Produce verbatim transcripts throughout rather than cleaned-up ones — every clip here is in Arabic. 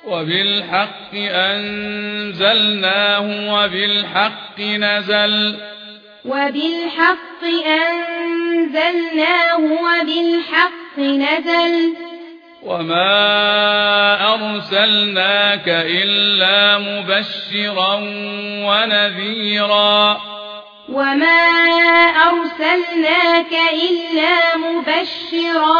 وبالحق أنزلناه وبالحق نزل وبالحق أنزلناه وبالحق نزل وما أرسلناك إلا مبشرا ونذيرا وما أرسلناك إلا مبشرا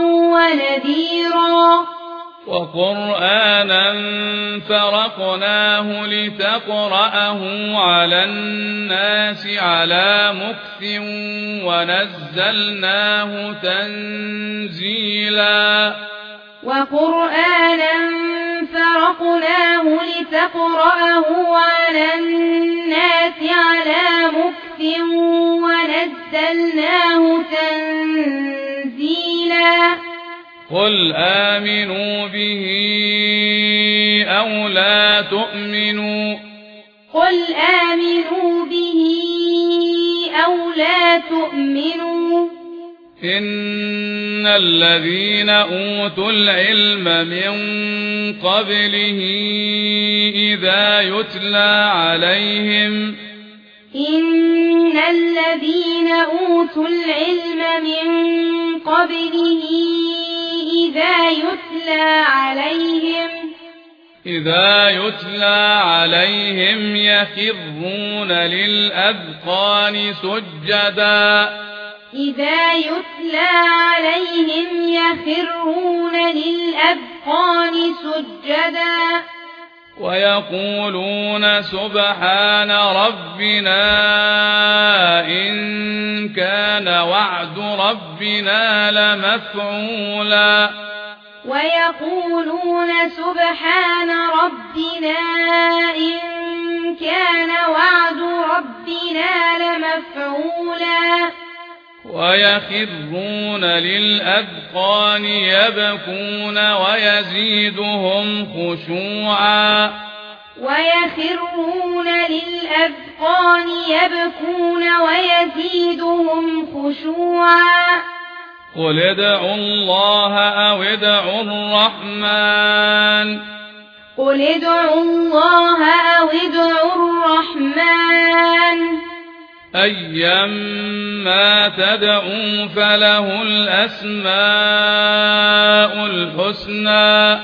ونذيرا وقرآنا فرقناه لتقرأه على الناس على مكث ونزلناه تنزيلا وقرآنا فرقناه لتقرأه على الناس على مكث ونزلناه تنزيلا قل آمنوا به أو لا تؤمنوا قل آمنوا به أو لا تؤمنوا إن الذين أوتوا العلم من قبله إذا يتلى عليهم إن الذين أوتوا العلم من قبله إذا يتلى عليهم إذا يتلى عليهم يخرون للأذقان سجدا إذا يتلى عليهم يخرون للأذقان سجدا ويقولون سبحان ربنا إن كان وعد ربنا لمفعولا ويقولون سبحان ربنا إن كان وعد ربنا لمفعولا ويخرون للأذقان يبكون ويزيدهم خشوعا ويخرون للأذقان يبكون ويزيدهم خشوعا قل ادعوا الله أو ادعوا الرحمن قل ادعوا الله أو ادعوا الرحمن أيما تدعوا فله الأسماء الحسنى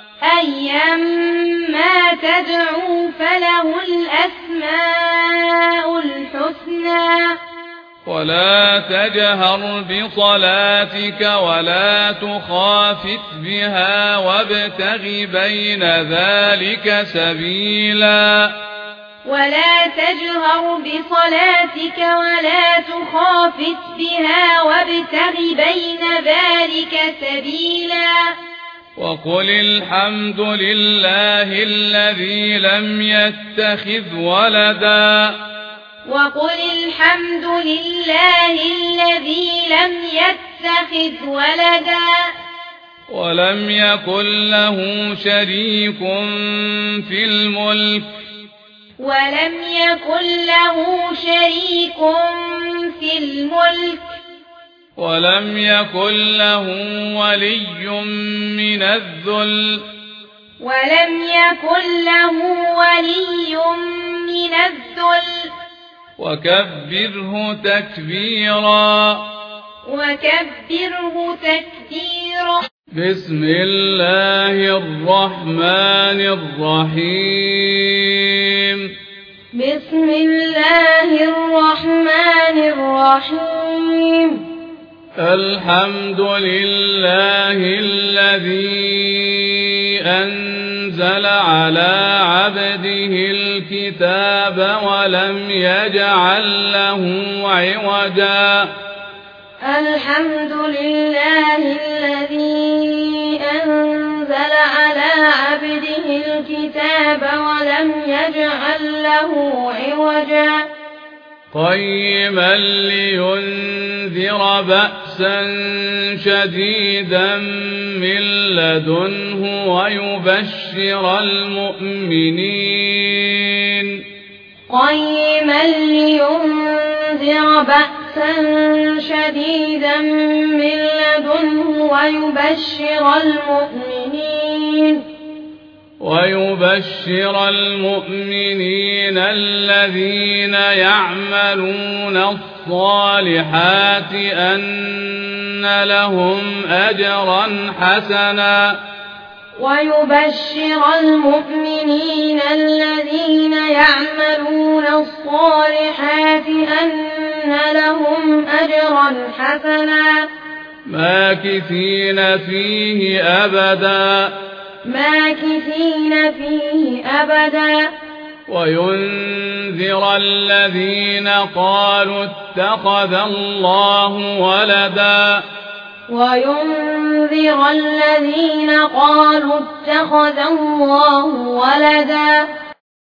أيما تدعوا فله الأسماء الحسنى ولا تجهر بصلاتك ولا تخافت بها وابتغ بين ذلك سبيلا ولا تجهر بصلاتك ولا تخافت بها وابتغ بين ذلك سبيلا وقل الحمد لله الذي لم يتخذ ولدا وقل الحمد لله الذي لم يتخذ ولدا ولم يكن له شريك في الملك ولم يكن له شريك في الملك ولم يكن له ولي من الذل ولم يكن له ولي من الذل وكبره تكبيرا وكبره تكبيرا بسم الله الرحمن الرحيم بسم الله الرحمن الرحيم الحمد لله الذي أنزل على عبده الكتاب ولم يجعل له عوجا الحمد لله الذي أنزل على عبده الكتاب ولم يجعل له عوجا قيما لينذر بأسا شديدا من لدنه ويبشر المؤمنين قيما لينذر بأسا شديدا من لدنه ويبشر المؤمنين ويبشر المؤمنين الذين يعملون الصالحات أن لهم أجرا حسنا ويبشر المؤمنين الذين يعملون الصالحات أن لهم أجرا حسنا ماكثين فيه أبدا ماكثين فيه أبدا وينذر الذين قالوا اتخذ الله ولدا وينذر الذين قالوا اتخذ الله ولدا